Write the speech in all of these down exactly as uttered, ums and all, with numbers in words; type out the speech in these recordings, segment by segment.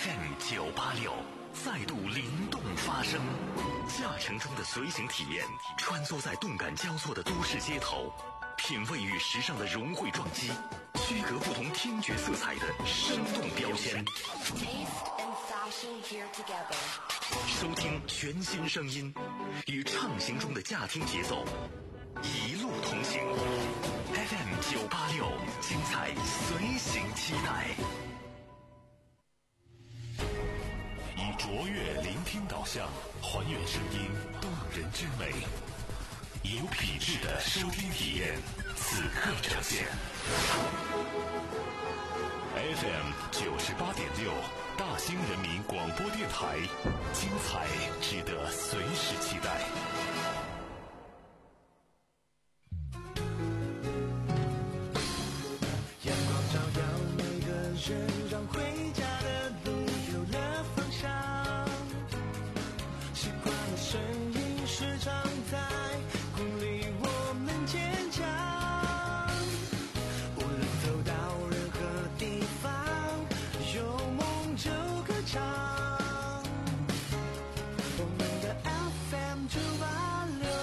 F M 九八六再度灵动发声，驾乘中的随行体验，穿梭在动感交错的都市街头，品味与时尚的融汇撞击，区隔不同听觉色彩的生动标签。收听全新声音，与畅行中的驾听节奏，一路同行。F M 九八六，精彩随行期待。以卓越聆听导向，还原声音动人之美，以有品质的收听体验，此刻呈现。F M 九十八点六，大兴人民广播电台，精彩值得随时期待。 阳光照耀每个人，让回家的路有了方向。习惯的声音时常在鼓励我们坚强。无论走到任何地方，有梦就歌唱。我们的 F M 九八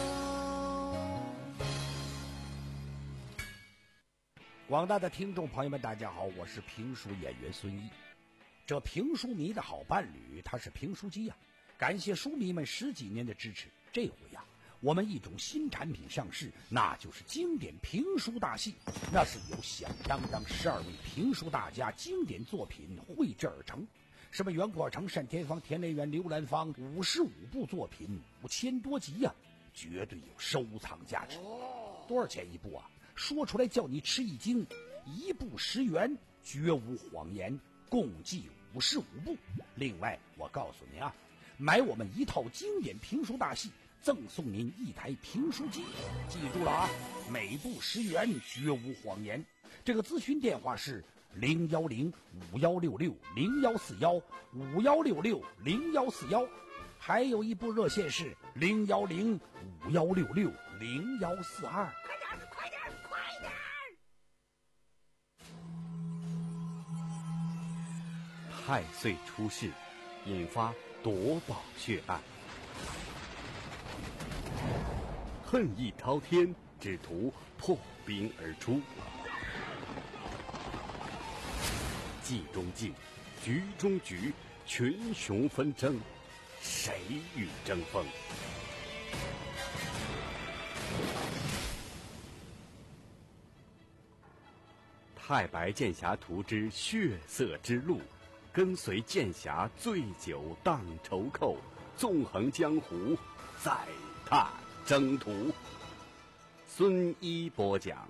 六。 广大的听众朋友们，大家好，我是评书演员孙一。这评书迷的好伴侣，他是评书机呀、啊。感谢书迷们十几年的支持，这回呀、啊，我们一种新产品上市，那就是经典评书大戏。那是由响当当十二位评书大家经典作品绘制而成，什么袁阔成、单田芳、田连元、刘兰芳，五十五部作品，五千多集呀、啊，绝对有收藏价值。多少钱一部啊？说出来叫你吃一惊，一部十元，绝无谎言，共计五十五部。另外，我告诉您啊，买我们一套经典评书大戏，赠送您一台评书机。记住了啊，每部十元，绝无谎言。这个咨询电话是零幺零五幺六六零幺四幺五幺六六零幺四幺，还有一部热线是零幺零五幺六六零幺四二。快点，快点！ 太岁出世，引发夺宝血案，恨意滔天，只图破冰而出。计中计，局中局，群雄纷争，谁与争锋？太白剑侠图之血色之路，跟随剑侠醉酒荡愁寇，纵横江湖，再踏征途。孙一播讲。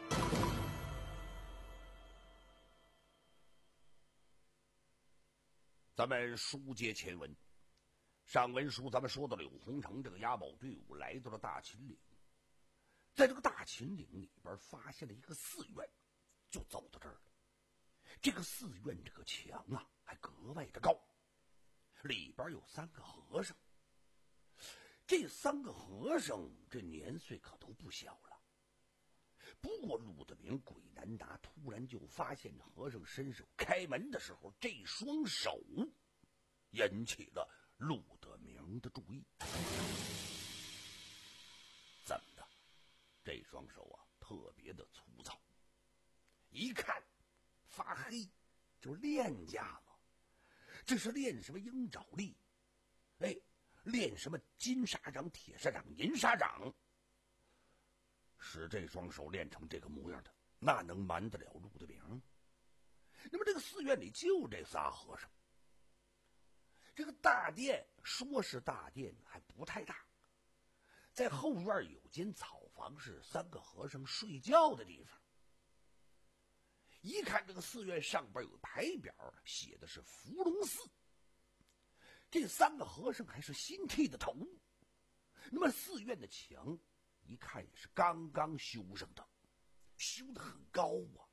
咱们书接前文，上文书咱们说到柳洪城这个押宝队伍来到了大秦岭，在这个大秦岭里边发现了一个寺院，就走到这儿了。这个寺院这个墙啊还格外的高，里边有三个和尚。这三个和尚这年岁可都不小了。不过陆德明鬼难达突然就发现和尚伸手开门的时候，这双手引起了陆德明的注意。怎么的？这双手啊特别的粗糙，一看发黑，就练家了。这是练什么鹰爪力？哎，练什么金沙掌、铁砂掌、银砂掌？使这双手练成这个模样的，那能瞒得了陆德明？那么这个寺院里就这仨和尚。这个大殿说是大殿，还不太大，在后院有间草房，是三个和尚睡觉的地方。一看这个寺院上边有牌匾，写的是伏龙寺。这三个和尚还是新剃的头。那么寺院的墙一看也是刚刚修上的，修得很高啊。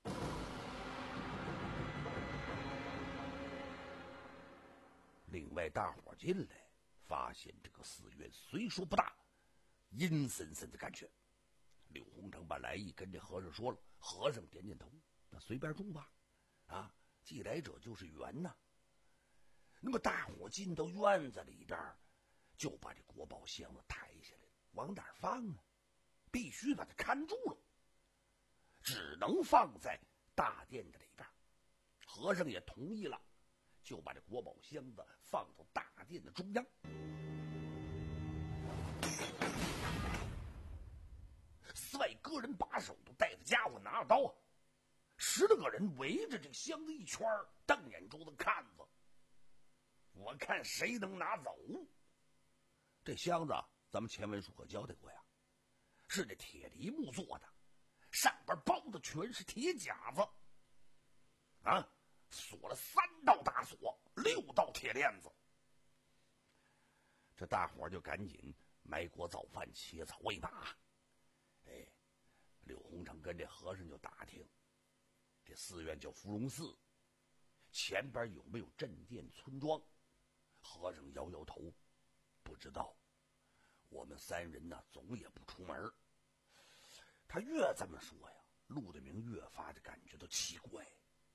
另外大伙进来发现这个寺院虽说不大，阴森森的感觉。柳洪城把来意跟这和尚说了，和尚点点头，那随便住吧，啊，既来者就是缘呐。 那么大伙进到院子里边，就把这国宝箱子抬下来了，往哪儿放啊？必须把它看住了，只能放在大殿的里边。和尚也同意了，就把这国宝箱子放到大殿的中央。四外各人把手都带着家伙，拿着刀啊，十来个人围着这箱子一圈，瞪眼珠子看着，我看谁能拿走。这箱子咱们前文书可交代过呀，是这铁梨木做的，上边包的全是铁夹子啊，锁了三道大锁，六道铁链子。这大伙就赶紧埋锅造饭，切草喂马。哎，柳洪成跟这和尚就打听，这寺院叫芙蓉寺，前边有没有镇店村庄？和尚摇摇头，不知道。我们三人呢，总也不出门。他越这么说呀，陆德明越发的感觉到奇怪。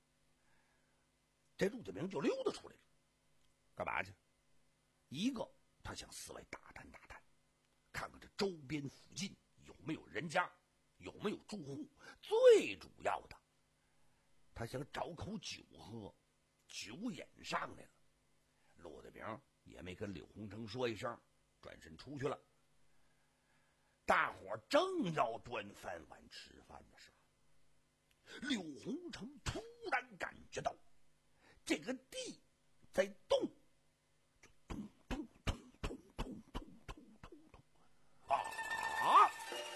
这陆德明就溜达出来了，干嘛去？一个，他想四外打探打探，看看这周边附近有没有人家，有没有住户。最主要的，他想找口酒喝，酒瘾上来了。陆德明也没跟柳洪成说一声，转身出去了。大伙正要端饭碗吃饭的时候，柳洪成突然感觉到这个地在动，就咚咚咚咚咚咚咚咚咚啊！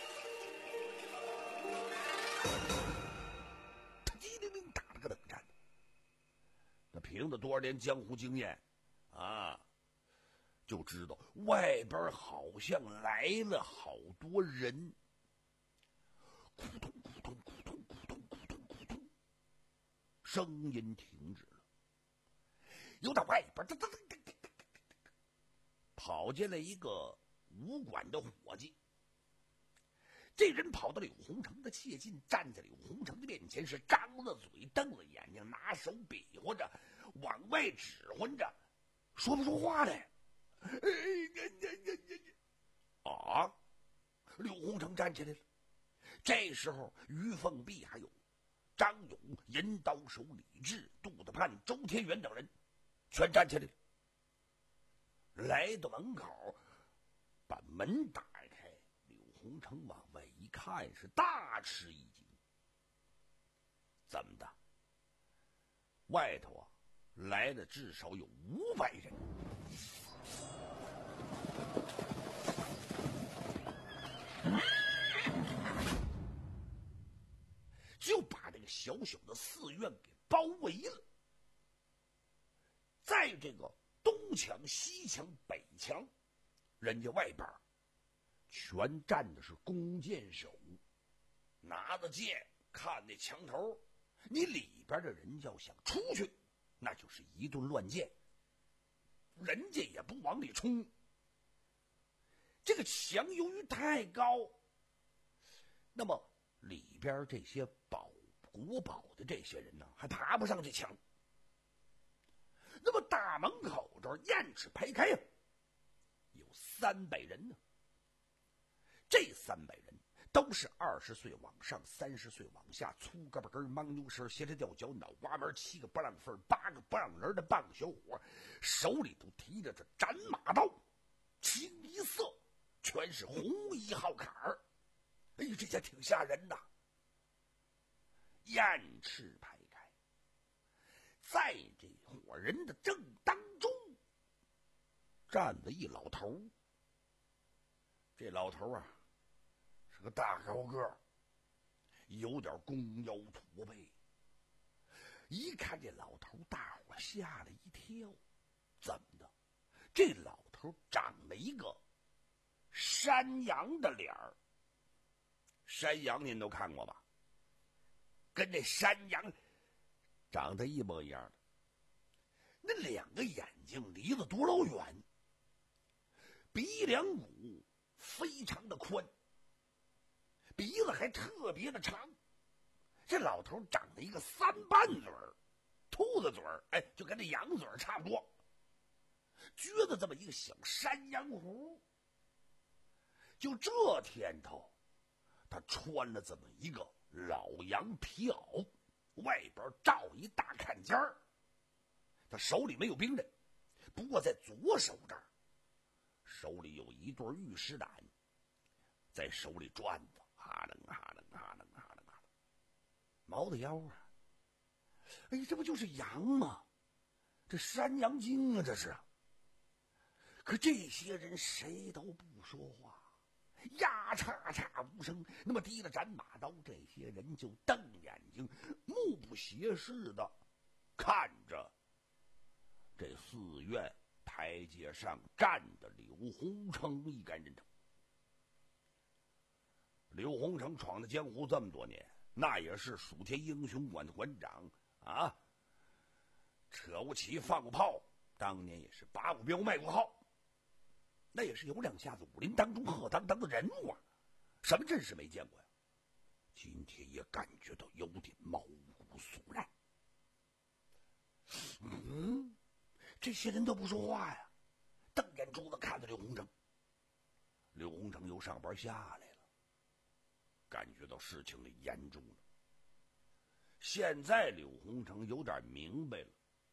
他机灵灵打了个冷战。那凭着多少年江湖经验啊，就知道外边好像来了好多人。咕咚咕咚咕咚咕咚咕咚咕咚，声音停止了。由到外边，跑进来一个武馆的伙计。这人跑到柳洪成的切近，站在柳洪成的面前，是张了嘴，瞪了眼睛，拿手比划着，往外指挥着，说不出话来。啊！柳洪成站起来了。这时候，于凤碧还有张勇、银刀手李治、杜德盼、周天元等人全站起来了，来到门口，把门打开。柳洪成往外一看，是大吃一惊。怎么的？外头啊，来了至少有五百人。就把这个小小的寺院给包围了。在这个东墙、西墙、北墙，人家外边全站的是弓箭手，拿着剑看那墙头。你里边的人要想出去，那就是一顿乱箭，人家也不往里冲。这个墙由于太高，那么里边这些保国宝的这些人呢，还爬不上这墙。那么大门口这儿雁翅排开呀，有三百人呢。这三百人都是二十岁往上、三十岁往下，粗胳膊根、mang牛身、斜着吊脚、脑瓜门、七个不让份、八个不让人的半个小伙，手里都提着这斩马刀，清一色全是红衣号坎儿。哎呦，这家挺吓人的。雁翅排开，在这伙人的正当中站着一老头。这老头啊，是个大高个儿，有点弓腰驼背。一看这老头，大伙吓了一跳。怎么的？这老头长了一个山羊的脸儿。山羊您都看过吧？跟这山羊长得一模一样的。那两个眼睛离了多老远，鼻梁骨非常的宽，鼻子还特别的长。这老头长了一个三瓣嘴儿，兔子嘴儿，哎，就跟那羊嘴儿差不多。 撅着这么一个小山羊胡。就这天头，他穿了这么一个老羊皮袄，外边罩一大坎肩儿。他手里没有兵刃，不过在左手这儿，手里有一对玉石胆，在手里转着，哈楞哈楞哈楞哈楞哈楞，毛的腰啊！哎，这不就是羊吗？这山羊精啊，这是。可这些人谁都不说话，呀叉叉无声。那么提了斩马刀，这些人就瞪眼睛，目不斜视的看着这寺院台阶上站的柳红成一干人头。柳红成闯的江湖这么多年，那也是蜀天英雄馆的馆长啊，扯过旗放过炮，当年也是拔过镖卖过号，那也是有两下子武林当中赫当当的人物啊，什么阵势没见过呀？今天也感觉到有点毛骨悚然。嗯，这些人都不说话呀，瞪眼珠子看着刘洪成。刘洪成由上班下来了，感觉到事情的严重了。现在柳洪成有点明白了，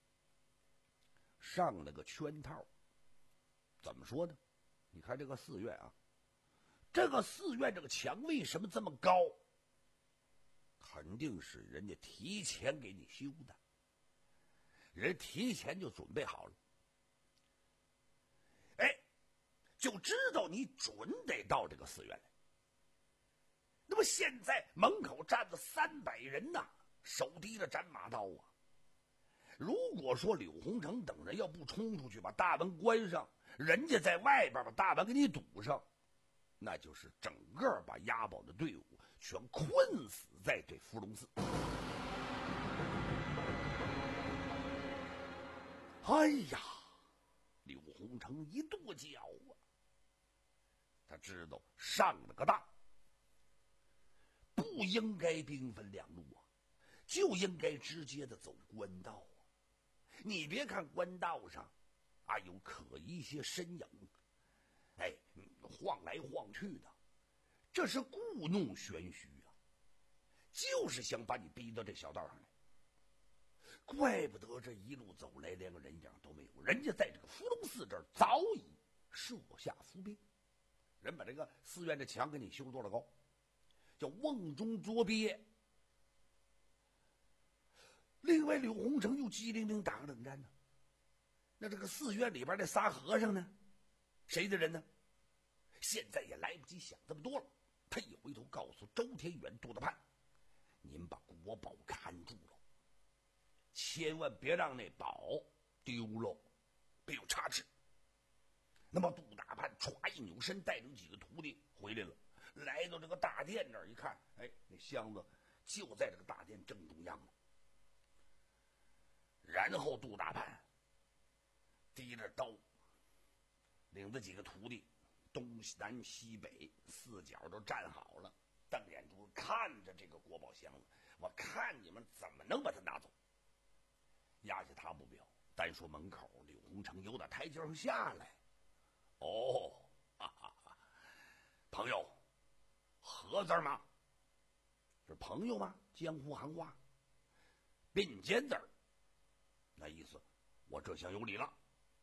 上了个圈套。怎么说呢？你看这个寺院啊，这个寺院这个墙为什么这么高？肯定是人家提前给你修的，人提前就准备好了。哎，就知道你准得到这个寺院来。那么现在门口站着三百人呐，手提着斩马刀啊。如果说柳洪成等人要不冲出去把大门关上，人家在外边把大门给你堵上，那就是整个把押宝的队伍全困死在这伏龙寺。哎呀，柳洪成一跺脚啊，他知道上了个当，不应该兵分两路啊，就应该直接的走官道啊。你别看官道上啊有可疑些身影，哎，晃来晃去的，这是故弄玄虚啊，就是想把你逼到这小道上来。怪不得这一路走来连个人影都没有，人家在这个伏龙寺这儿早已设下伏兵，人把这个寺院的墙给你修多少高，叫瓮中捉鳖。另外柳洪成又机灵灵打个冷战呢，那这个寺院里边那仨和尚呢，谁的人呢？现在也来不及想这么多了，他一回头告诉周天远、杜大盼，您把国宝看住了，千万别让那宝丢了，别有差池。那么杜大盼歘一扭身，带着几个徒弟回来了，来到这个大殿那儿一看，哎，那箱子就在这个大殿正中央呢。然后杜大盼提着刀，领着几个徒弟东南西北四角都站好了，瞪眼珠看着这个国宝箱子，我看你们怎么能把它拿走。压下他目标，单说门口柳洪成由打台阶上下来。哦，哈哈哈，朋友，何字吗？是朋友吗？江湖行话，并肩字儿，那意思我这下有理了。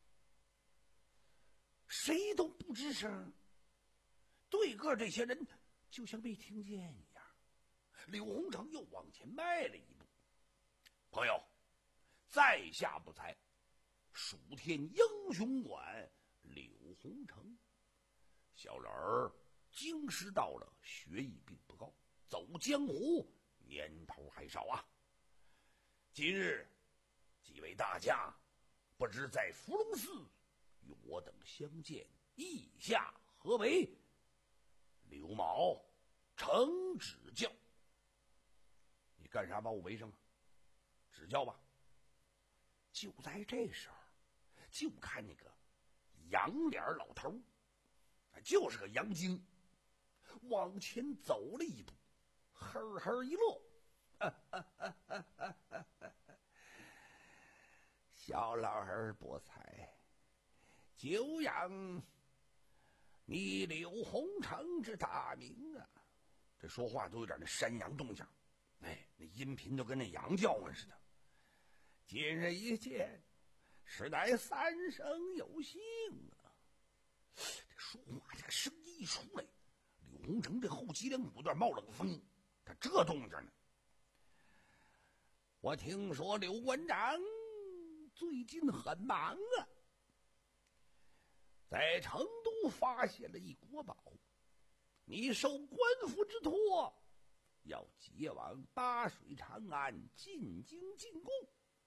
谁都不吱声，对个这些人就像没听见一样。柳洪成又往前迈了一步。朋友，在下不才，蜀天英雄馆柳洪成，小人儿经师到了，学艺并不高，走江湖年头还少啊。今日几位大家不知在伏龙寺与我等相见，意下何为？刘某诚指教。你干啥把我围上啊？指教吧。就在这时候，就看那个洋脸老头，就是个洋精，往前走了一步，呵呵一乐，小老儿不才， 久仰你柳红城之大名啊！这说话都有点那山羊动静，哎，那音频都跟那羊叫唤似的。今日一见，实乃三生有幸啊！这说话这个声音一出来，柳红城这后脊梁骨有点冒冷风，他这动静呢。我听说柳馆长最近很忙啊，在成都发现了一国宝，你受官府之托，要接往巴水长安进京进贡，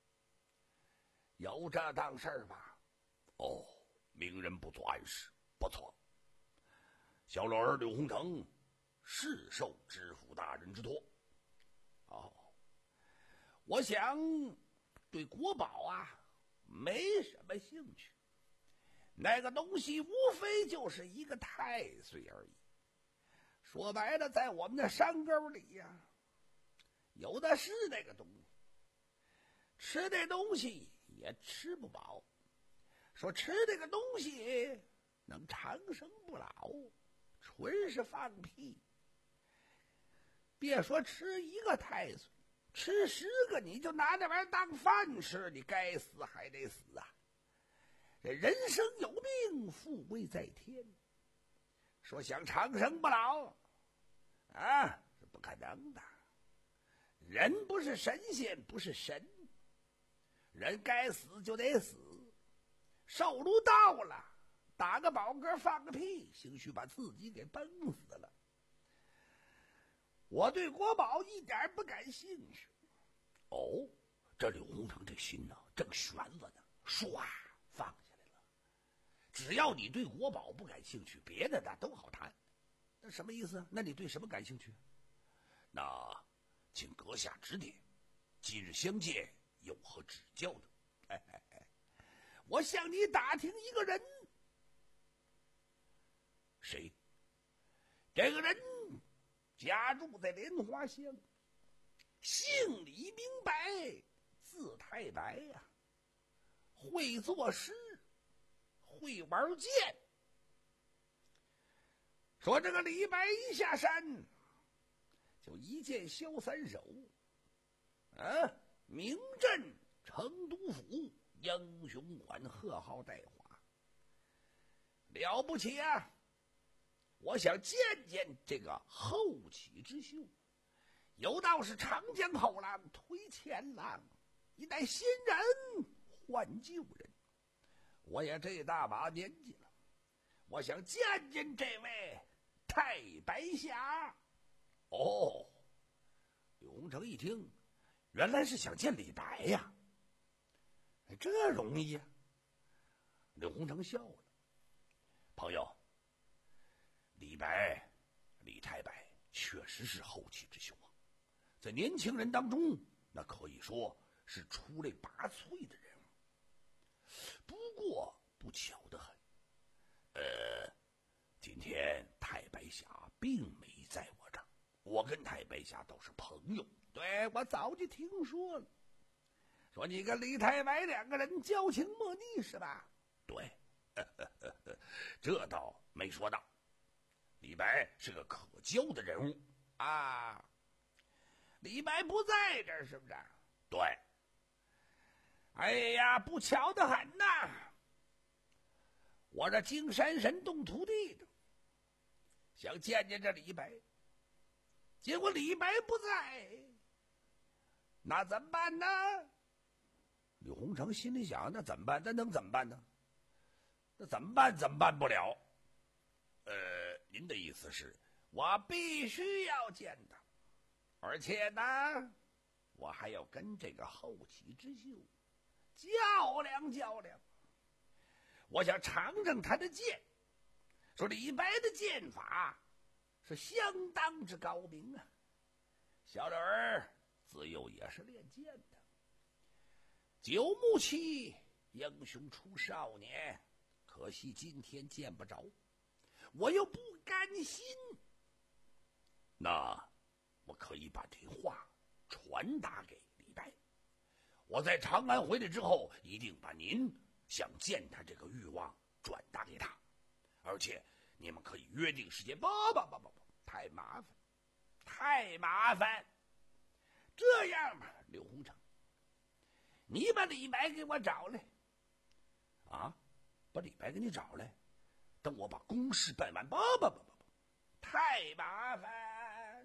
有这档事儿吧？哦，明人不做暗示，不错。小老儿柳红城是受知府大人之托。哦，我想对国宝啊没什么兴趣，那个东西无非就是一个太岁而已。说白了，在我们的山沟里呀、啊，有的是那个东西，吃那东西也吃不饱。说吃这个东西能长生不老，纯是放屁。别说吃一个太岁，吃十个你就拿那玩意儿当饭吃，你该死还得死啊！这人生有命，富贵在天。说想长生不老啊，是不可能的。人不是神仙，不是神，人该死就得死。寿禄到了，打个饱嗝放个屁，兴许把自己给崩死了。我对国宝一点不感兴趣。哦，这柳红城这心呢、啊、正悬着呢，唰放下来了。只要你对国宝不感兴趣，别的那都好谈。那什么意思？那你对什么感兴趣？那请阁下指点，今日相见有何指教呢？哎哎哎，我向你打听一个人。谁？这个人家住在莲花乡，姓李名白，字太白呀、啊，会作诗，会玩剑。说这个李白一下山，就一剑削三手，啊，名震成都府，英雄馆贺号带华，了不起啊！我想见见这个后起之秀，有道是长江后浪推前浪，一代新人换旧人。我也这大把年纪了，我想见见这位太白侠。哦，柳红城一听，原来是想见李白呀，这容易呀、啊。柳红城笑了，朋友，李白，李太白确实是后起之秀啊，在年轻人当中，那可以说是出类拔萃的人物。不过不巧得很，呃，今天太白侠并没在我这儿，我跟太白侠都是朋友。对，我早就听说了，说你跟李太白两个人交情莫逆是吧？对，呵呵呵呵，这倒没说到。李白是个可交的人物啊。李白不在这儿是不是？对。哎呀，不巧得很呐！我这金山神动土地的，想见见这李白，结果李白不在，那怎么办呢？柳红城心里想，那怎么办？那能怎么办呢？那怎么办？怎么办不了？呃，您的意思是我必须要见他，而且呢，我还要跟这个后起之秀较量较量。我想尝尝他的剑，说李白的剑法是相当之高明啊。小柳儿自幼也是练剑的，九牧期英雄出少年，可惜今天见不着，我又不甘心。那我可以把这话传达给李白，我在长安回来之后，一定把您想见他这个欲望转达给他，而且你们可以约定时间。不不不不不，太麻烦，太麻烦。这样吧，刘洪成，你把李白给我找来。啊，把李白给你找来，等我把公事办完。不不不不不，太麻烦。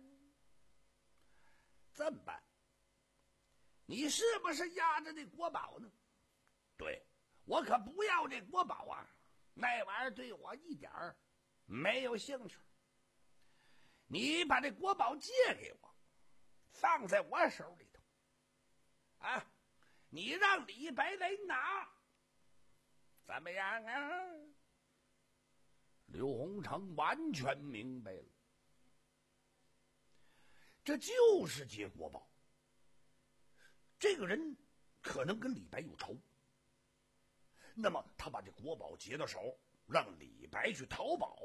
这么办？你是不是压着那国宝呢？对，我可不要这国宝啊，那玩意儿对我一点儿没有兴趣。你把这国宝借给我，放在我手里头啊，你让李白来拿，怎么样啊？刘洪成完全明白了，这就是借国宝。这个人可能跟李白有仇，那么他把这国宝劫到手，让李白去讨宝，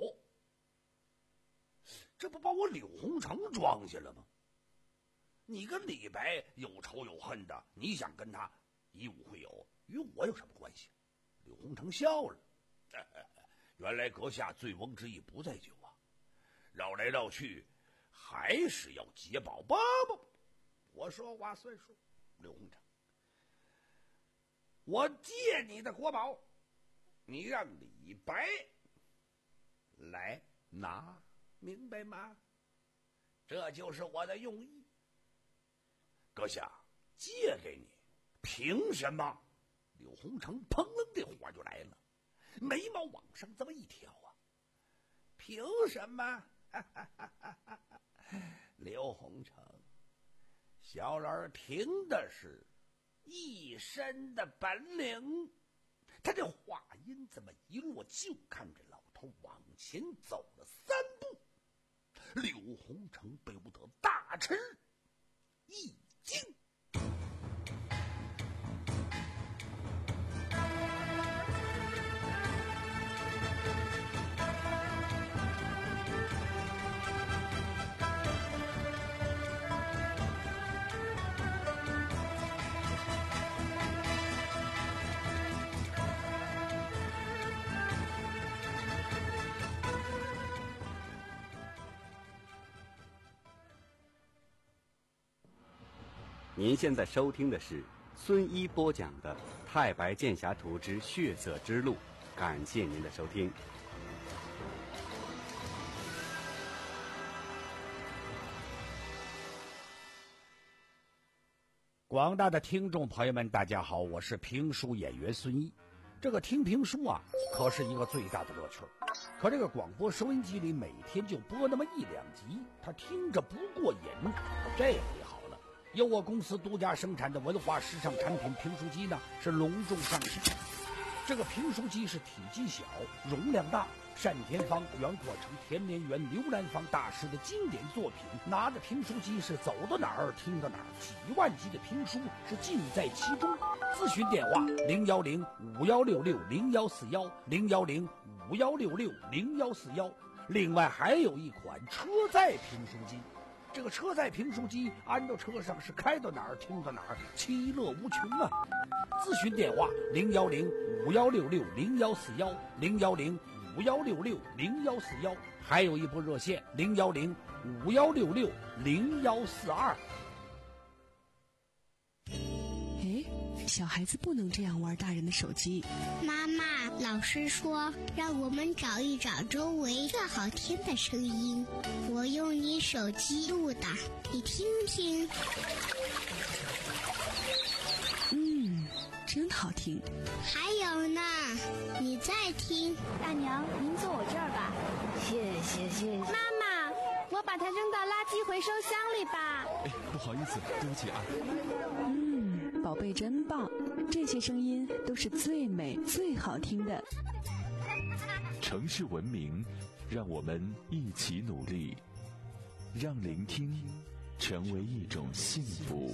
这不把我柳洪成装下了吗？你跟李白有仇有恨的，你想跟他以武会友，与我有什么关系？柳洪成笑了，原来阁下醉翁之意不在酒啊，绕来绕去还是要劫宝吧？不，我说话算数。刘洪成，我借你的国宝，你让李白来拿，明白吗？这就是我的用意。阁下，借给你，凭什么？柳洪成砰楞的火就来了，眉毛往上这么一挑啊，凭什么？刘洪成，小人凭的是一身的本领。他这话音这么一落，就看着老头往前走了三步，柳洪成被不得大吃一惊。 您现在收听的是孙一播讲的《太白剑侠图之血色之路》，感谢您的收听。 广大的听众朋友们，大家好，我是评书演员孙一。这个听评书啊，可是一个最大的乐趣。可这个广播收音机里每天就播那么一两集，他听着不过瘾。这回好了，由我公司独家生产的文化时尚产品评书机呢，是隆重上市。这个评书机是体积小，容量大，单田芳、袁阔成、田连元、刘兰芳大师的经典作品。拿着评书机是走到哪儿听到哪儿，几万集的评书是尽在其中。咨询电话零幺零五幺六六零幺四幺零幺零五幺六六零幺四幺。另外还有一款车载评书机。这个车载评书机安到车上是开到哪儿听到哪儿，其乐无穷啊！咨询电话零幺零五幺六六零幺四幺零幺零五幺六六零幺四幺，还有一部热线零幺零五幺六六零幺四二。 哎，小孩子不能这样玩大人的手机。 妈妈，老师说让我们找一找周围最好听的声音，我用你手机录的，你听听。 嗯，真好听。 还有呢，你再听。 大娘，您坐我这儿吧。 谢谢谢谢。 妈妈，我把它扔到垃圾回收箱里吧。 哎，不好意思，对不起啊。 嗯，宝贝真棒，这些声音都是最美最好听的。 城市文明，让我们一起努力，让聆听成为一种幸福。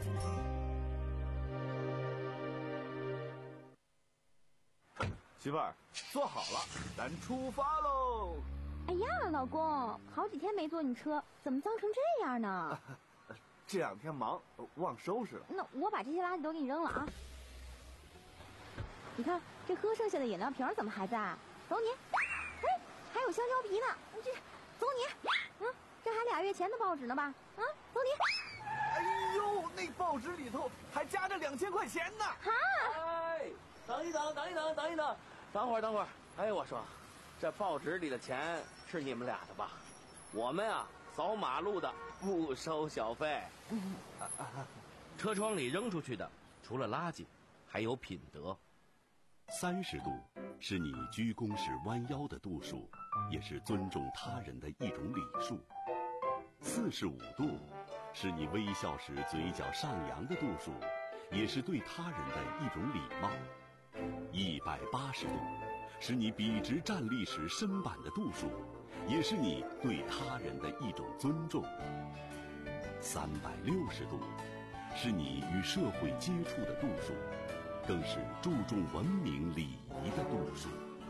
媳妇儿，坐好了，咱出发喽！ 哎呀，老公，好几天没坐你车，怎么脏成这样呢？ 这两天忙，忘收拾了。 那我把这些垃圾都给你扔了啊。 你看这喝剩下的饮料瓶怎么还在？走你！哎，还有香蕉皮呢，这走你！嗯，这还俩月前的报纸呢吧？嗯，走你！ 哎呦，那报纸里头还夹着两千块钱呢！ 哈！ 哎，等一等，等一等，等一等，等会儿，等会儿。哎，我说，这报纸里的钱是你们俩的吧？我们啊，扫马路的不收小费。嗯啊啊、车窗里扔出去的，除了垃圾，还有品德。 三十度是你鞠躬时弯腰的度数，也是尊重他人的一种礼数。四十五度是你微笑时嘴角上扬的度数，也是对他人的一种礼貌。一百八十度是你笔直站立时身板的度数，也是你对他人的一种尊重。三百六十度是你与社会接触的度数，更是注重文明礼仪的度数。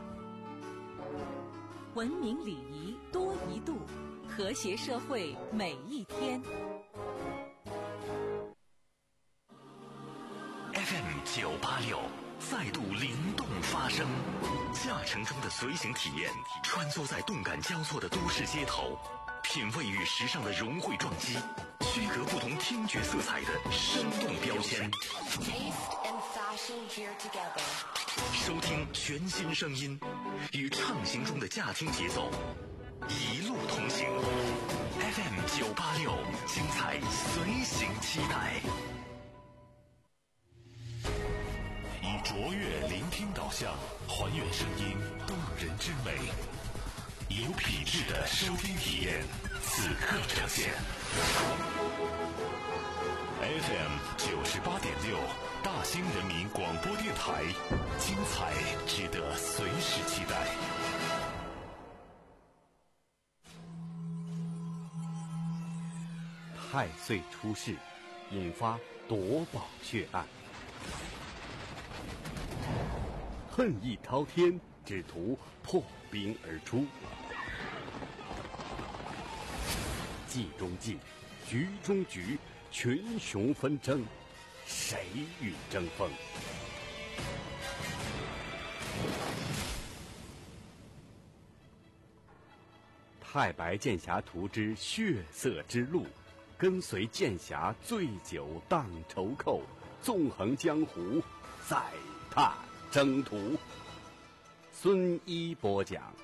文明礼仪多一度，和谐社会每一天。 F M 九八六再度灵动发声，驾乘中的随行体验，穿梭在动感交错的都市街头，品味与时尚的融汇撞击，区隔不同听觉色彩的生动标签。收听全新声音，与畅行中的驾听节奏，一路同行。F M 九八六，精彩随行期待。以卓越聆听导向，还原声音动人之美，有品质的收听体验，此刻呈现。F M 九十八点六，大兴人民广播电台，精彩值得随时期待。 太岁出世，引发夺宝血案。恨意滔天，只图破冰而出。计中计，局中局，群雄纷争，谁与争锋？太白剑侠图之血色之路，跟随剑侠醉酒荡愁寇，纵横江湖，再踏征途。孙一播讲。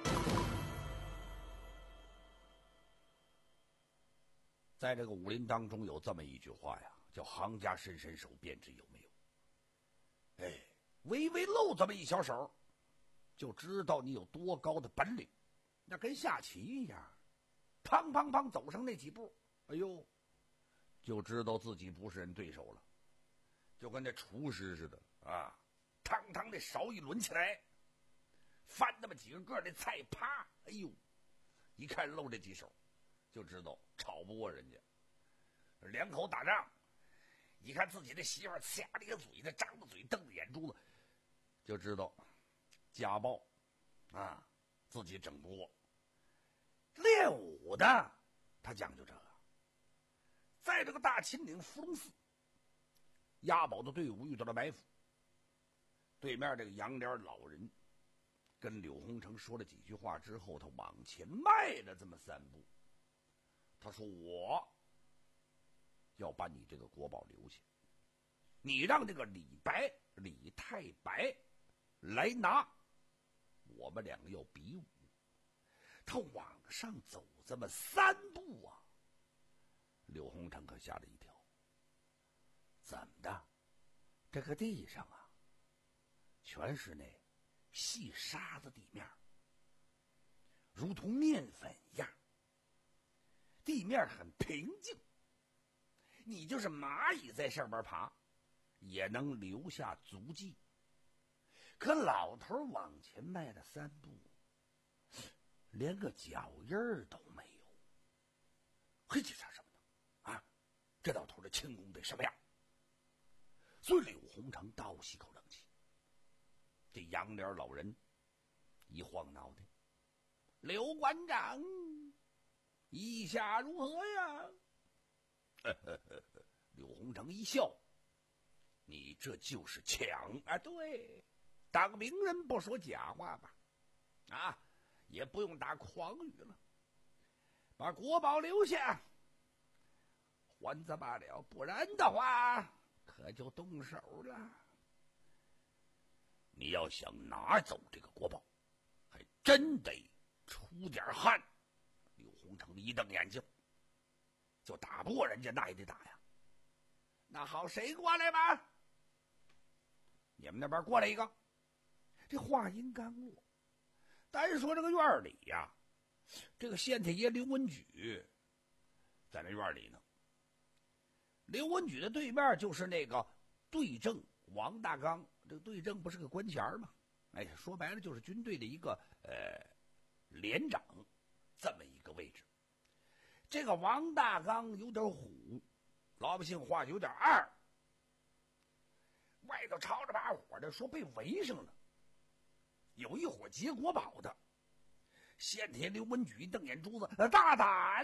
在这个武林当中有这么一句话呀，叫行家伸伸手便知有没有。哎，微微露这么一小手，就知道你有多高的本领。那跟下棋一样，砰砰砰走上那几步，哎呦，就知道自己不是人对手了。就跟那厨师似的啊，汤汤的勺一抡起来，翻那么几个个的菜，啪，哎呦，一看露这几手，就知道吵不过人家。两口打仗，一看自己的媳妇儿掐了一个嘴的，张着嘴瞪着眼珠子，就知道家暴啊，自己整不过。练武的他讲究这个，在这个大秦岭伏龙寺，押宝的队伍遇到了埋伏，对面这个杨脸老人跟柳洪成说了几句话之后，他往前迈了这么三步，他说：“我要把你这个国宝留下，你让这个李白、李太白来拿，我们两个要比武。”他往上走这么三步啊，柳洪成可吓了一跳。怎么的？这个地上啊，全是那细沙子地面，如同面粉一样，地面很平静，你就是蚂蚁在上边爬，也能留下足迹。可老头往前迈了三步，连个脚印儿都没有。嘿，这啥什么呢？啊，这老头的轻功得什么样？所以柳洪成倒吸口冷气。这杨脸老人一晃脑袋，刘馆长，意下如何呀？呵呵呵呵，柳洪成一笑，你这就是抢啊！对， 当名人不说假话吧，啊，也不用打诳语了，把国宝留下，还则罢了，不然的话可就动手了。你要想拿走这个国宝，还真得出点汗。刘洪成一瞪眼睛，就打不过人家，那也得打呀。那好，谁过来吧？你们那边过来一个。这话音刚落，单说这个院里呀，这个县太爷刘文举在那院里呢。刘文举的对面就是那个队正王大刚，这个队正不是个官衔吗？哎，说白了就是军队的一个呃连长这么一个位置。这个王大刚有点虎，老百姓话有点二，外头吵着把火的，说被围上了，有一伙劫国宝的。县太刘文举瞪眼珠子，大胆！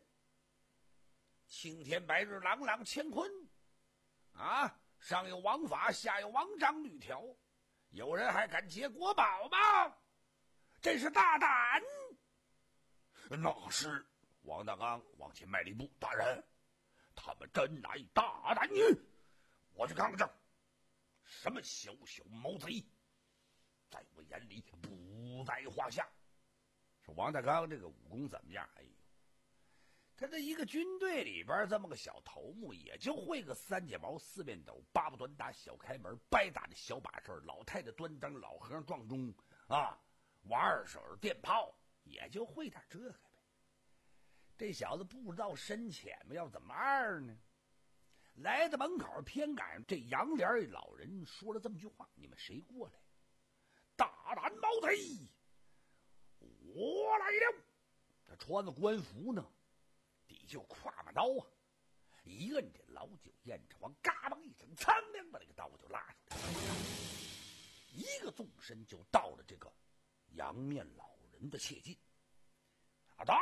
青天白日朗朗乾坤啊，上有王法，下有王章律条，有人还敢劫国宝吗？真是大胆！那是王大刚往前迈了一步，大人，他们真乃大胆女，我去看看这什么小小毛贼，在我眼里不在话下。说王大刚这个武功怎么样？哎呦，他这一个军队里边这么个小头目，也就会个三脚毛、四面斗、八不端打、小开门、掰打的小把式，老太太端灯，老和尚撞钟啊，玩二手电炮，也就会点这个呗。这小子不知道深浅嘛，要怎么二呢？来到门口，偏赶上这杨莲老人说了这么句话：“你们谁过来？大胆毛贼！我来了！”这穿着官服呢，底就挎把刀啊，一摁这老酒烟床，嘎嘣一声，苍凉把这个刀就拉出来，一个纵身就到了这个杨面老人的切近。阿呆，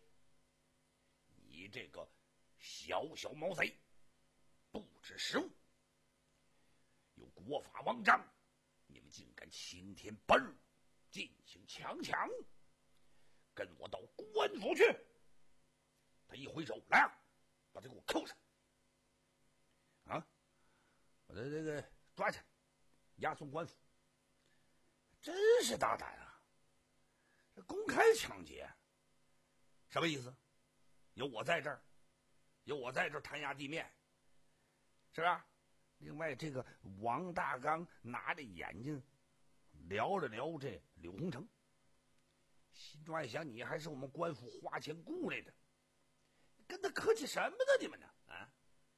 你这个小小毛贼，不知时务，有国法王章，你们竟敢青天白日进行强抢，跟我到官府去！他一挥手，来啊，把他给我扣上！啊，把他这个抓起来，押送官府。真是大胆啊！这公开抢劫，什么意思？有我在这儿，有我在这儿弹压地面，是吧？另外，这个王大刚拿着眼睛撩了撩这柳洪成，心中暗想：你还是我们官府花钱雇来的，跟他客气什么呢？你们呢？啊，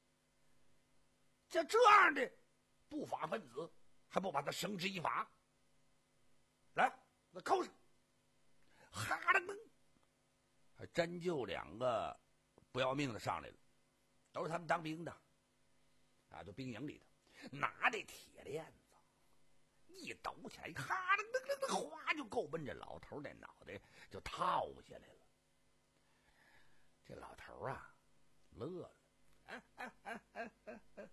像这样的不法分子，还不把他绳之以法？来，那扣上！哈噔噔，还真就两个不要命的上来了，都是他们当兵的，啊，都兵营里的，拿着铁链子一抖起来，哈噔噔噔噔，哗就够奔这老头的脑袋就套下来了。这老头啊，乐了，啊啊啊啊啊啊！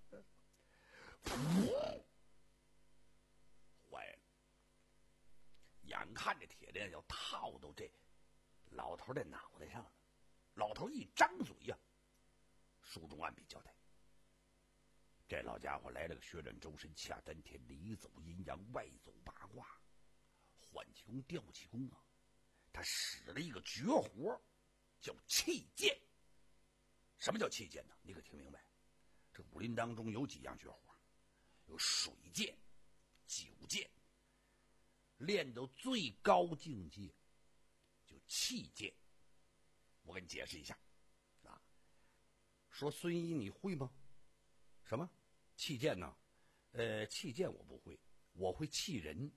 噗，坏了！眼看着铁链要套到这老头的脑袋上了，老头一张嘴呀、啊，书中暗笔交代：这老家伙来了个血染周身，掐丹田，里走阴阳，外走八卦，换气功、调气功啊！他使了一个绝活，叫气剑。什么叫气剑呢？你可听明白？这武林当中有几样绝活，有水剑、酒剑，练到最高境界就气剑。我给你解释一下啊。说孙一你会吗？什么气剑呢？呃，气剑我不会，我会气人。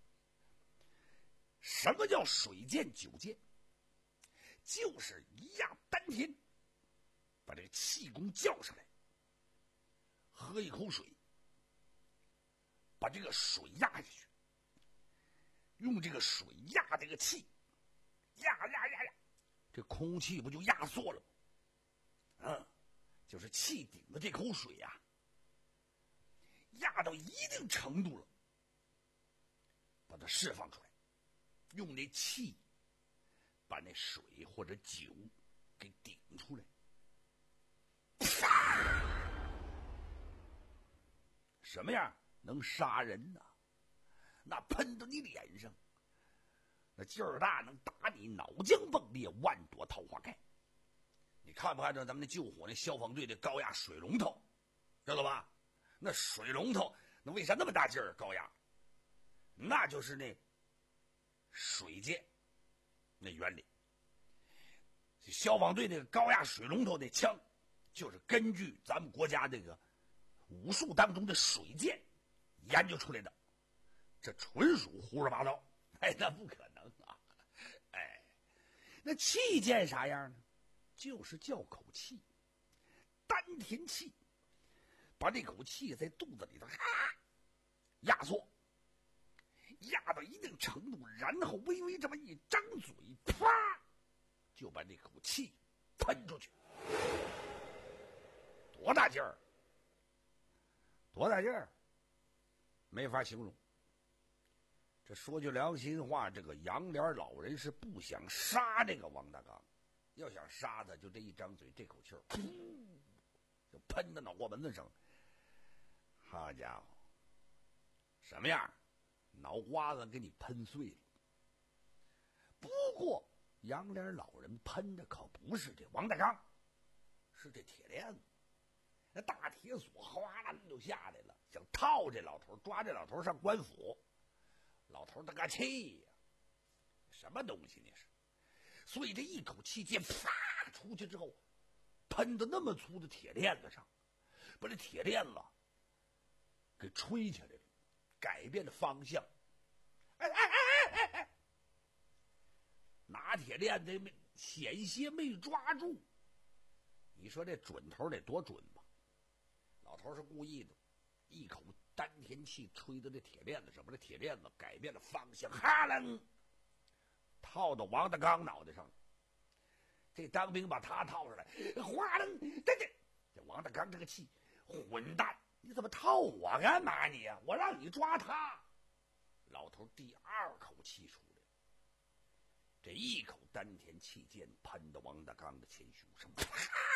什么叫水剑、酒剑？就是一压丹田，把这个气功叫上来，喝一口水，把这个水压下去，用这个水压这个气，压压压压，这空气不就压缩了吗？嗯，就是气顶的这口水呀、啊，压到一定程度了， 释放出来，用那气把那水或者酒给顶出来。什么样能杀人呢？那喷到你脸上，那劲儿大，能打你脑浆迸裂，万朵桃花开。你看不看着咱们那救火那消防队的高压水龙头，知道吧？那水龙头那为啥那么大劲儿高压？那就是那水箭那原理。消防队那个高压水龙头那枪，就是根据咱们国家这个武术当中的水箭研究出来的，这纯属胡说八道。哎，那不可能啊！哎，那气箭啥样呢？就是叫口气，丹田气，把这口气在肚子里头啊压缩，压到一定程度，然后微微这么一张嘴，啪，就把这口气喷出去。多大劲儿！多大劲儿！没法形容。这说句良心话，这个杨莲老人是不想杀这个王大刚，要想杀他，就这一张嘴，这口气儿，噗，就喷到脑瓜门子上。好家伙，什么样？脑瓜子给你喷碎了。不过杨莲老人喷的可不是这王大刚，是这铁链子。那大铁锁哗啦就下来了，想套这老头，抓这老头上官府。老头他个气呀，什么东西那是？所以这一口气箭啪出去之后，喷到那么粗的铁链子上，把这铁链子给吹起来了，改变了方向。哎哎哎哎哎！拿铁链子没险些没抓住，你说这准头得多准吧？老头是故意的，一口丹田气吹到这铁链子上，把这铁链子改变了方向，哈楞套到王大刚脑袋上了。这当兵把他套上来，哗楞，这这这王大刚这个气，混蛋！你怎么套我干嘛你呀、啊？我让你抓他。老头第二口气出来，这一口丹田气箭喷到王大刚的前胸上，啪，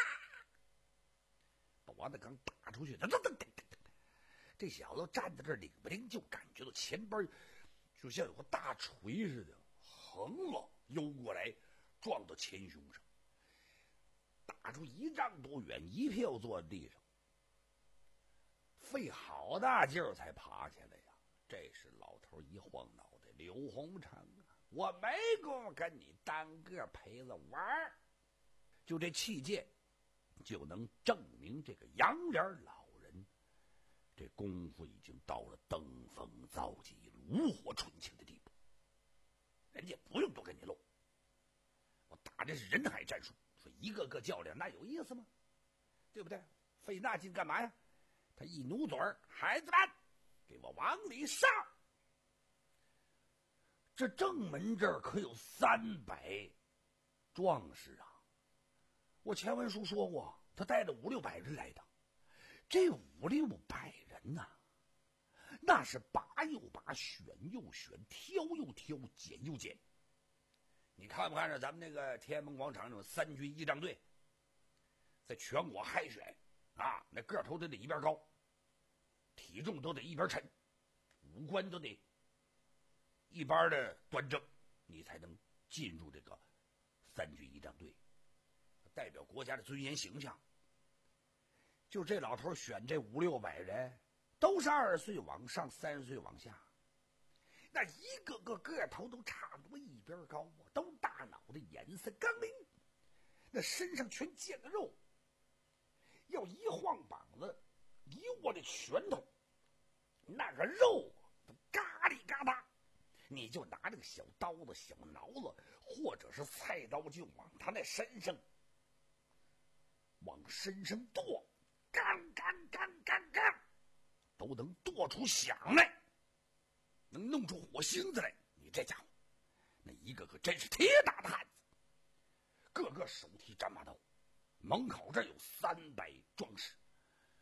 把王大刚打出去。噔噔噔噔噔，这小子站在这儿，领不灵就感觉到前边就像有个大锤似的，横了悠过来，撞到前胸上，打出一丈多远，一票坐地上，费好大劲儿才爬起来呀。这时老头一晃脑袋，刘洪成啊，我没工夫跟你单个陪着玩儿。就这气箭，就能证明这个杨莲老人这功夫已经到了登峰造极、炉火纯青的地步。人家不用多跟你漏，我打的是人海战术，说一个个较量那有意思吗？对不对？费那劲干嘛呀？他一努嘴儿，孩子们，给我往里上！这正门这儿可有三百壮士啊！我前文书说过，他带了五六百人来的。这五六百人呐、啊，那是拔又拔，选又选，挑又挑，拣又拣。你看不看着咱们那个天安门广场那种三军仪仗队，在全国海选啊，那个头都得一边高，体重都得一边沉，五官都得一般的端正，你才能进入这个三军仪仗队，代表国家的尊严形象。就这老头选这五六百人，都是二十岁往上，三十岁往下，那一个个个头都差不多一边高啊，都大脑袋，颜色刚灵，那身上全见了肉，要一晃膀子，一握这拳头，那个肉都嘎里嘎哒。你就拿这个小刀子、小挠子，或者是菜刀，就往他那身上，往身上剁，干干干干干，都能剁出响来，能弄出火星子来。你这家伙，那一个个真是铁打的汉子，个个手提战马刀。门口这有三百壮士，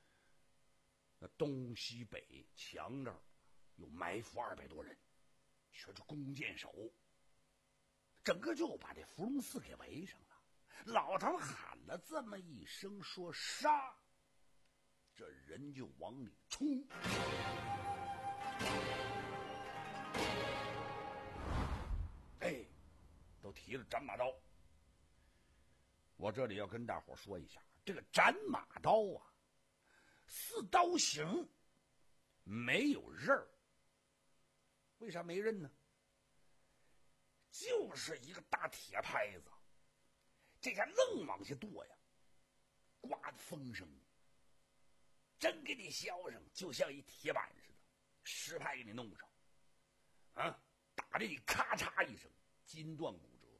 那东西北墙这儿有埋伏二百多人。 却是弓箭手，整个就把这芙蓉寺给围上了。老头喊了这么一声说杀，这人就往里冲。哎，都提了斩马刀。我这里要跟大伙说一下，这个斩马刀啊，四刀形，没有刃儿。为啥没刃呢？就是一个大铁拍子，这下愣往下剁呀，刮的风声，真给你削上，就像一铁板似的，石拍给你弄上，啊，打的你咔嚓一声，筋断骨折。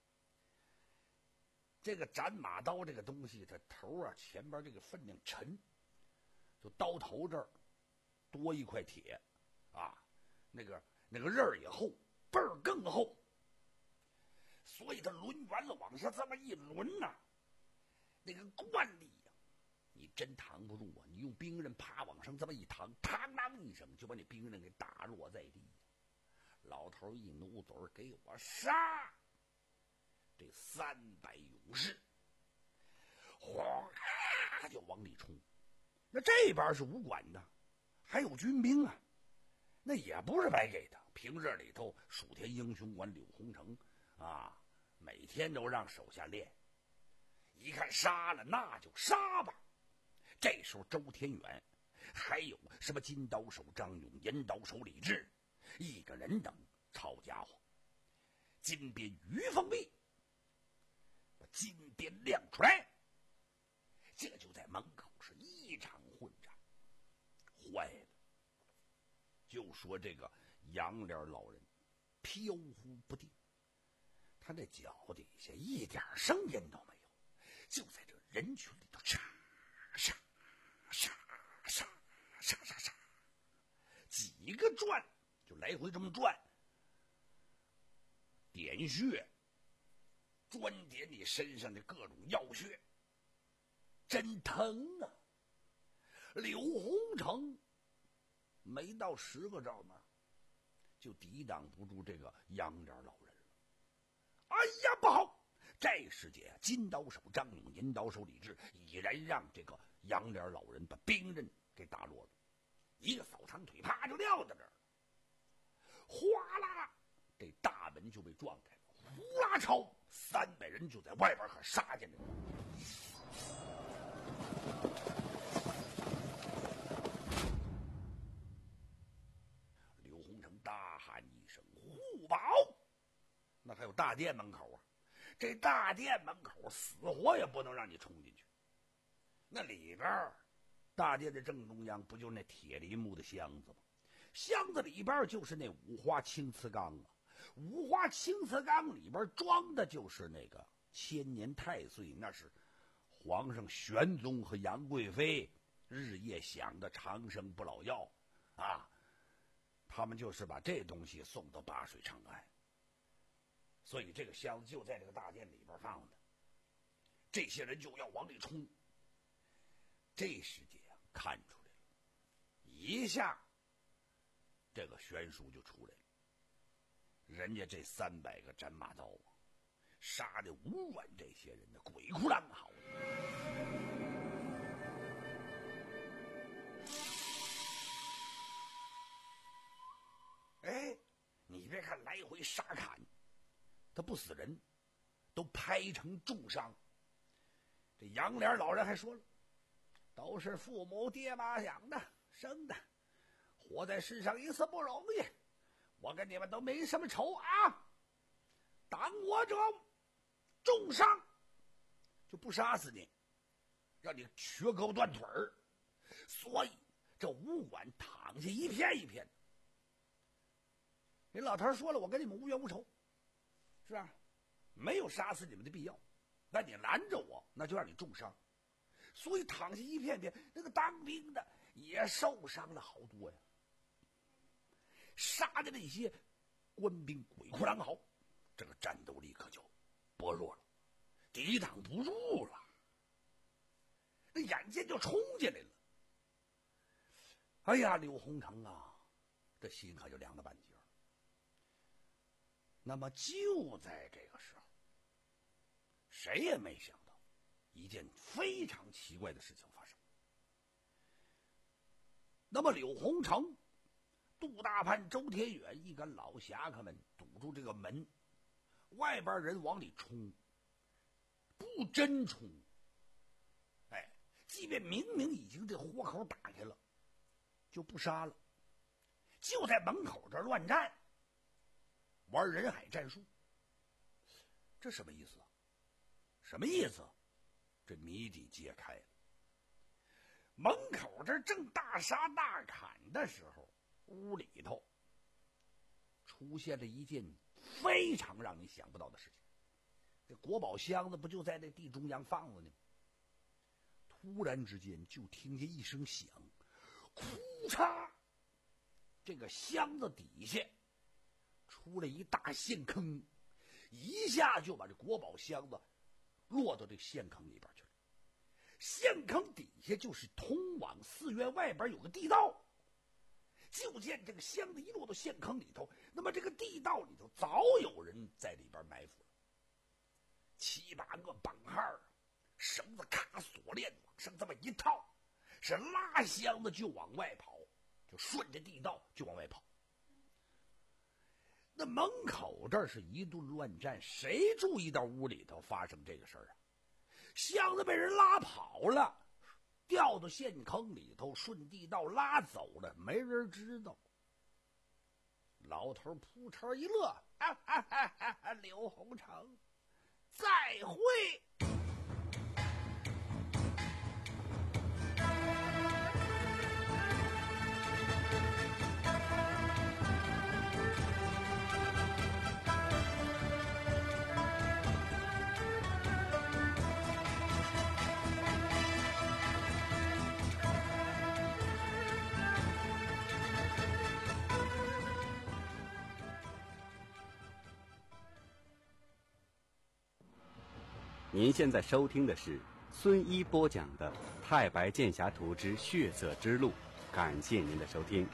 这个斩马刀这个东西，它头啊前边这个分量沉，就刀头这儿多一块铁，啊，那个那个刃儿也厚，背儿更厚。所以他抡圆了往下这么一抡呐、啊，那个惯力呀、啊，你真扛不住啊！你用兵刃啪往上这么一扛，嘡啷一声就把你兵刃给打落在地。老头一努嘴儿，给我杀！这三百勇士，哗就往里冲。那这边是武馆的，还有军兵啊，那也不是白给的。平日里头，蜀田英雄馆柳洪城。啊，每天都让手下练，一看杀了那就杀吧。这时候周天远，还有什么金刀手张勇、银刀手李治，一个人等，好家伙，金鞭于凤璧，把金鞭亮出来，这就在门口是一场混战。坏了，就说这个杨脸老人飘忽不定。他这脚底下一点声音都没有，就在这人群里头杀杀杀杀杀杀杀，几个转就来回这么转，点穴，专点你身上的各种要穴，真疼啊！柳洪城没到十个招呢，就抵挡不住这个杨脸老人。哎呀，不好！这时节，金刀手张勇、银刀手李治已然让这个杨脸老人把兵刃给打落了，一个扫长腿，啪就撂在这儿了。哗啦，这大门就被撞开了，呼啦超，三百人就在外边可杀进来了。刘洪成大喊一声：“护宝！”那还有大殿门口啊，这大殿门口死活也不能让你冲进去。那里边大殿的正中央不就那铁梨木的箱子吗？箱子里边就是那五花青瓷缸啊，五花青瓷缸里边装的就是那个千年太岁，那是皇上玄宗和杨贵妃日夜想的长生不老药啊，他们就是把这东西送到八水长安。所以这个箱子就在这个大殿里边放的，这些人就要往里冲。这时节啊，看出来了，一下这个悬殊就出来了。人家这三百个斩马刀啊，杀的吴婉这些人的鬼哭狼嚎。哎，你别看来回杀砍，他不死人，都拍成重伤。这杨脸老人还说了，都是父母爹妈养的生的，活在世上一次不容易，我跟你们都没什么仇啊，挡我者重伤，就不杀死你，让你瘸胳膊断腿儿。所以这武馆躺下一片一片。人老头说了，我跟你们无冤无仇，是吧？没有杀死你们的必要，那你拦着我，那就让你重伤。所以躺下一片片，那个当兵的也受伤了好多呀。杀的那些官兵鬼哭狼嚎，这个战斗力可就薄弱了，抵挡不住了，那眼见就冲进来了。哎呀，柳洪成啊，这心可就凉了半截。 那么就在这个时候，谁也没想到一件非常奇怪的事情发生。那么柳洪城、杜大潘、周天远一干老侠客们堵住这个门，外边人往里冲，不真冲。哎，即便明明已经这豁口打开了，就不杀了，就在门口这乱战，玩人海战术。这什么意思啊？什么意思？这谜底揭开了。门口这正大杀大砍的时候，屋里头出现了一件非常让你想不到的事情。这国宝箱子不就在那地中央放着呢？突然之间就听见一声响，哭嚓！这个箱子底下出了一大陷坑，一下就把这国宝箱子落到这陷坑里边去了。陷坑底下就是通往寺院外边有个地道，就见这个箱子一落到陷坑里头，那么这个地道里头早有人在里边埋伏了，七八个绑汉，绳子卡锁链往上这么一套，是拉箱子就往外跑，就顺着地道就往外跑。那门口这是一顿乱战，谁注意到屋里头发生这个事儿啊？箱子被人拉跑了，掉到陷坑里头，顺地道拉走了，没人知道。老头扑哧一乐，啊哈哈哈哈，柳洪城，再会。 您现在收听的是孙一播讲的《太白剑侠图之血色之路》，感谢您的收听。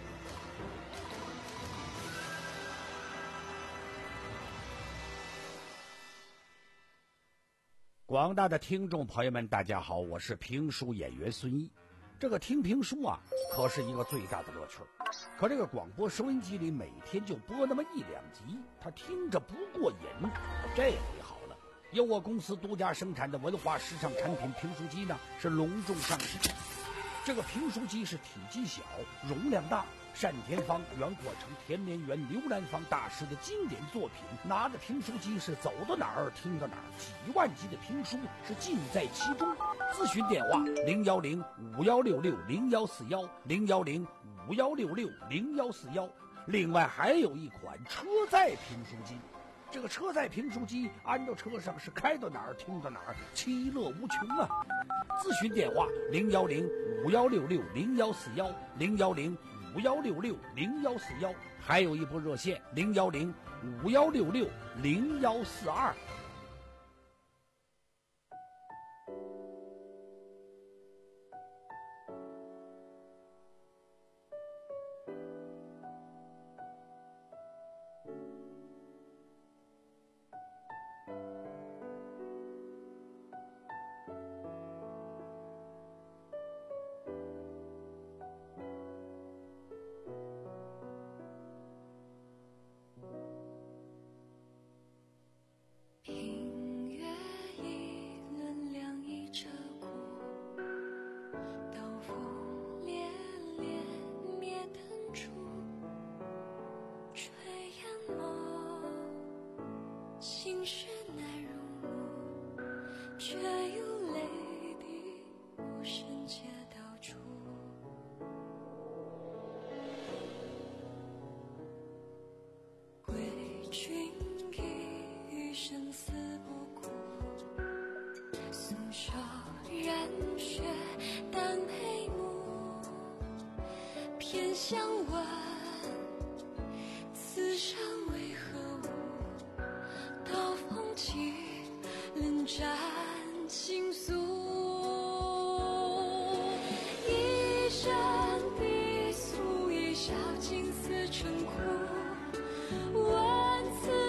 广大的听众朋友们，大家好，我是评书演员孙一。这个听评书啊，可是一个最大的乐趣。可这个广播收音机里每天就播那么一两集，他听着不过瘾。这回好了，由我公司独家生产的文化时尚产品评书机呢，是隆重上市。这个评书机是体积小，容量大，单田芳、袁阔成、田连元、刘兰芳大师的经典作品。拿着评书机是走到哪儿听到哪儿，几万集的评书是尽在其中。咨询电话零幺零五幺六六零幺四幺零幺零五幺六六零幺四幺。另外还有一款车载评书机。这个车载评书机安到车上是开到哪儿听到哪儿，其乐无穷啊！咨询电话零幺零五幺六六零幺四幺零幺零五幺六六零幺四幺，还有一部热线零幺零五幺六六零幺四二。 一笑尽似春枯，万次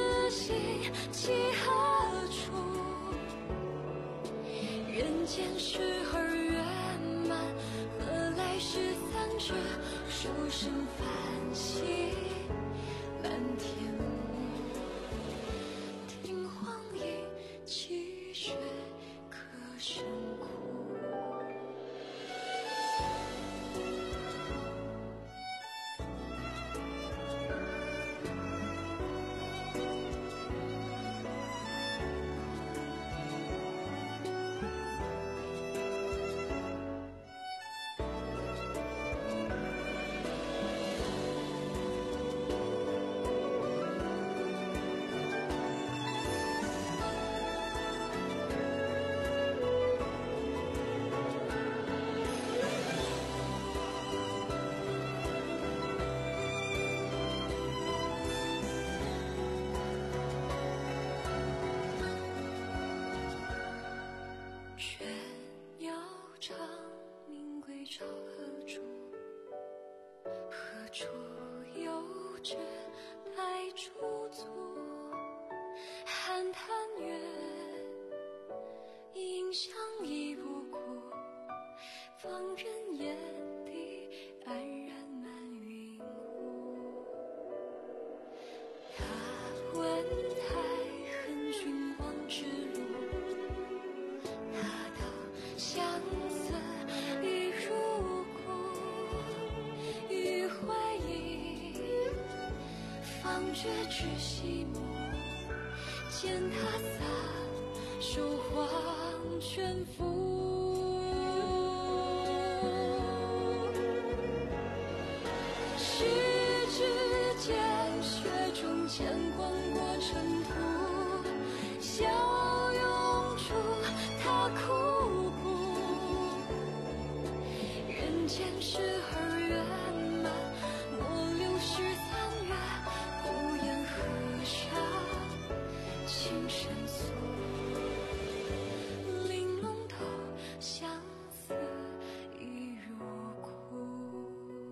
绝至西幕，见他洒手黄泉赋。时指间雪中牵滚过尘土，笑涌出他枯骨。人间事儿圆满，莫流失三月，孤雁河上情深诉。玲珑头相思已入骨。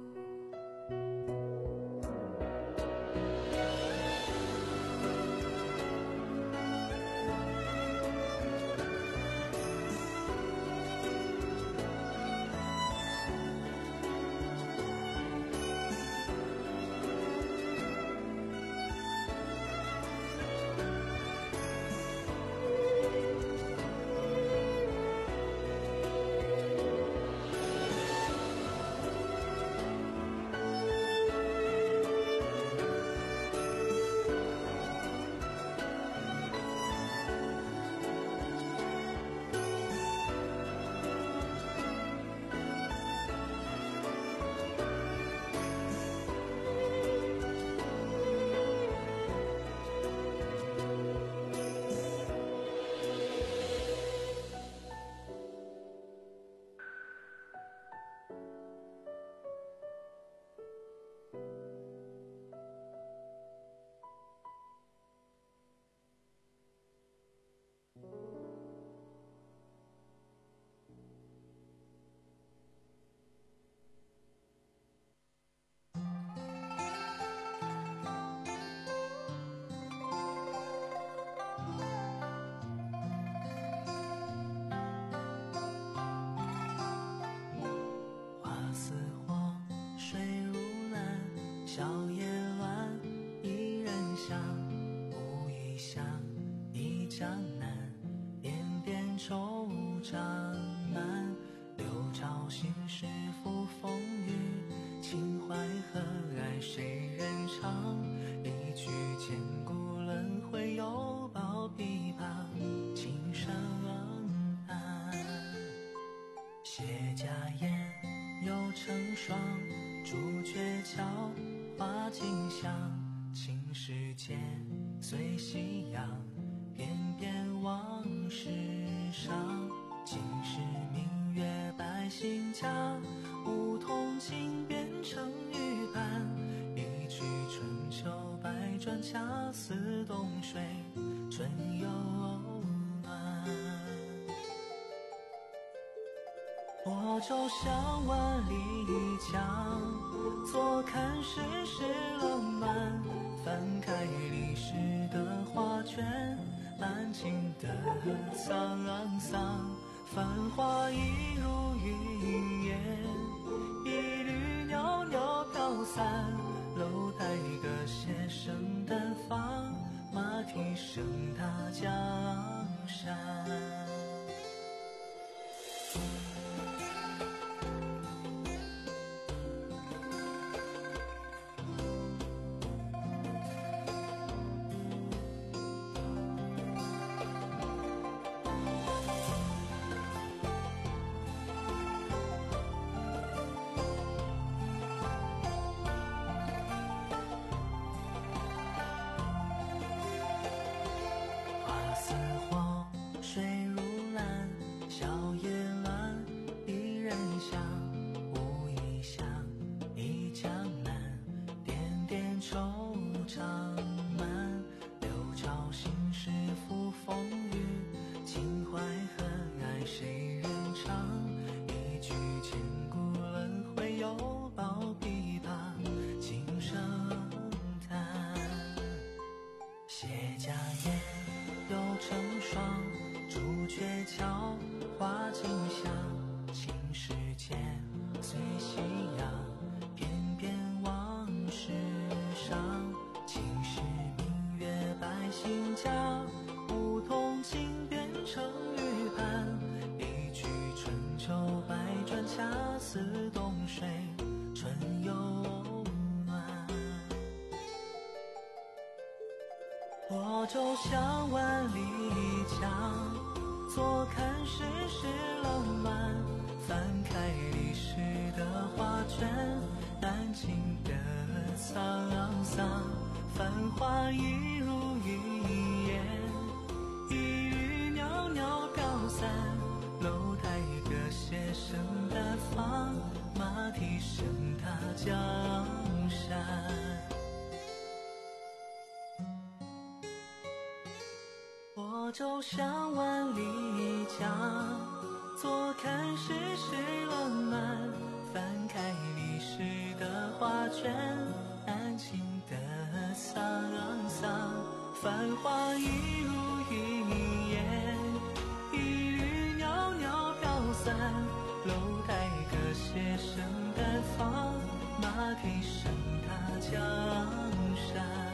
小夜乱，一人香，无意想忆江南，点点惆怅满，流潮心事付风雨，情怀和爱谁人唱？一曲千古轮回，犹抱琵琶，琴声暗。谢家宴，又成双，朱雀桥。花径香，青石间随夕阳，翩翩往事上。今时明月百姓家，梧桐情变成玉盘。一曲春秋百转，恰似冬水春又暖。泊舟向万里江，坐看世事冷暖，翻开历史的画卷，安静的沧桑。繁华一如云烟，一缕袅袅飘散。楼台歌榭声淡放，马蹄声踏江山。 我就像万里江，坐看世事浪漫，翻开历史的画卷，安静的沧桑，繁华一如云烟，一缕袅袅飘散，楼台歌榭声淡放，马蹄声踏江山。我就像万里江，坐看世事浪漫，翻开历史的画卷，安静的沧桑，繁华一如云烟，一缕袅袅飘散，楼台歌榭声淡放，马蹄声踏江山。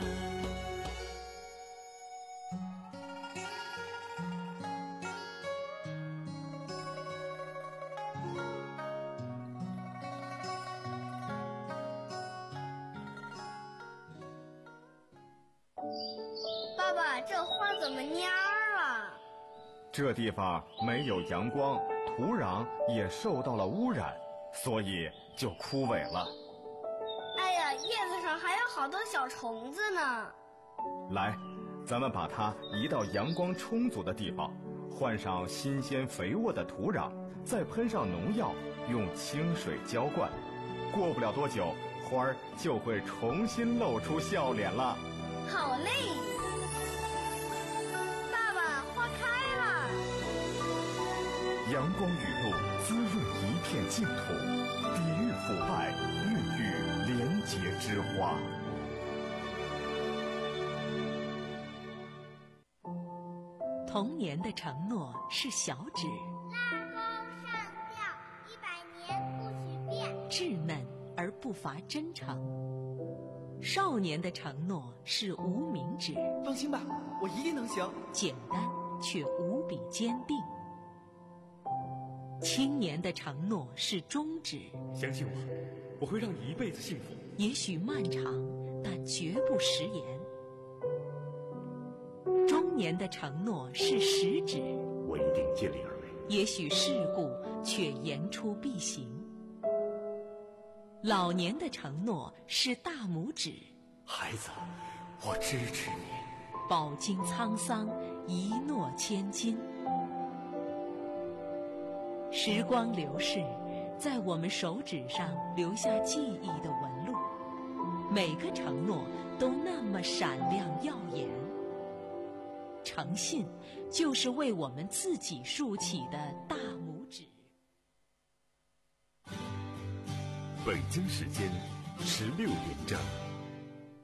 爸爸，这花怎么蔫儿了？ 这地方没有阳光，土壤也受到了污染，所以就枯萎了。 哎呀，叶子上还有好多小虫子呢。 来，咱们把它移到阳光充足的地方，换上新鲜肥沃的土壤，再喷上农药，用清水浇灌。过不了多久，花儿就会重新露出笑脸了。 好嘞！爸爸，花开了！ 阳光雨露滋润一片净土，抵御腐败，孕育廉洁之花。 童年的承诺是小指， 拉钩上吊，一百年不许变。 稚嫩而不乏真诚。少年的承诺是无名指， 放心吧，我一定能行。 简单却无比坚定。青年的承诺是中指， 相信我，我会让你一辈子幸福。 也许漫长，但绝不食言。中年的承诺是食指， 我一定尽力而为。 也许世故，却言出必行。老年的承诺是大拇指， 孩子，我支持你。 饱经沧桑，一诺千金。时光流逝，在我们手指上留下记忆的纹路，每个承诺都那么闪亮耀眼。诚信就是为我们自己竖起的大拇指。 北京时间十六点整。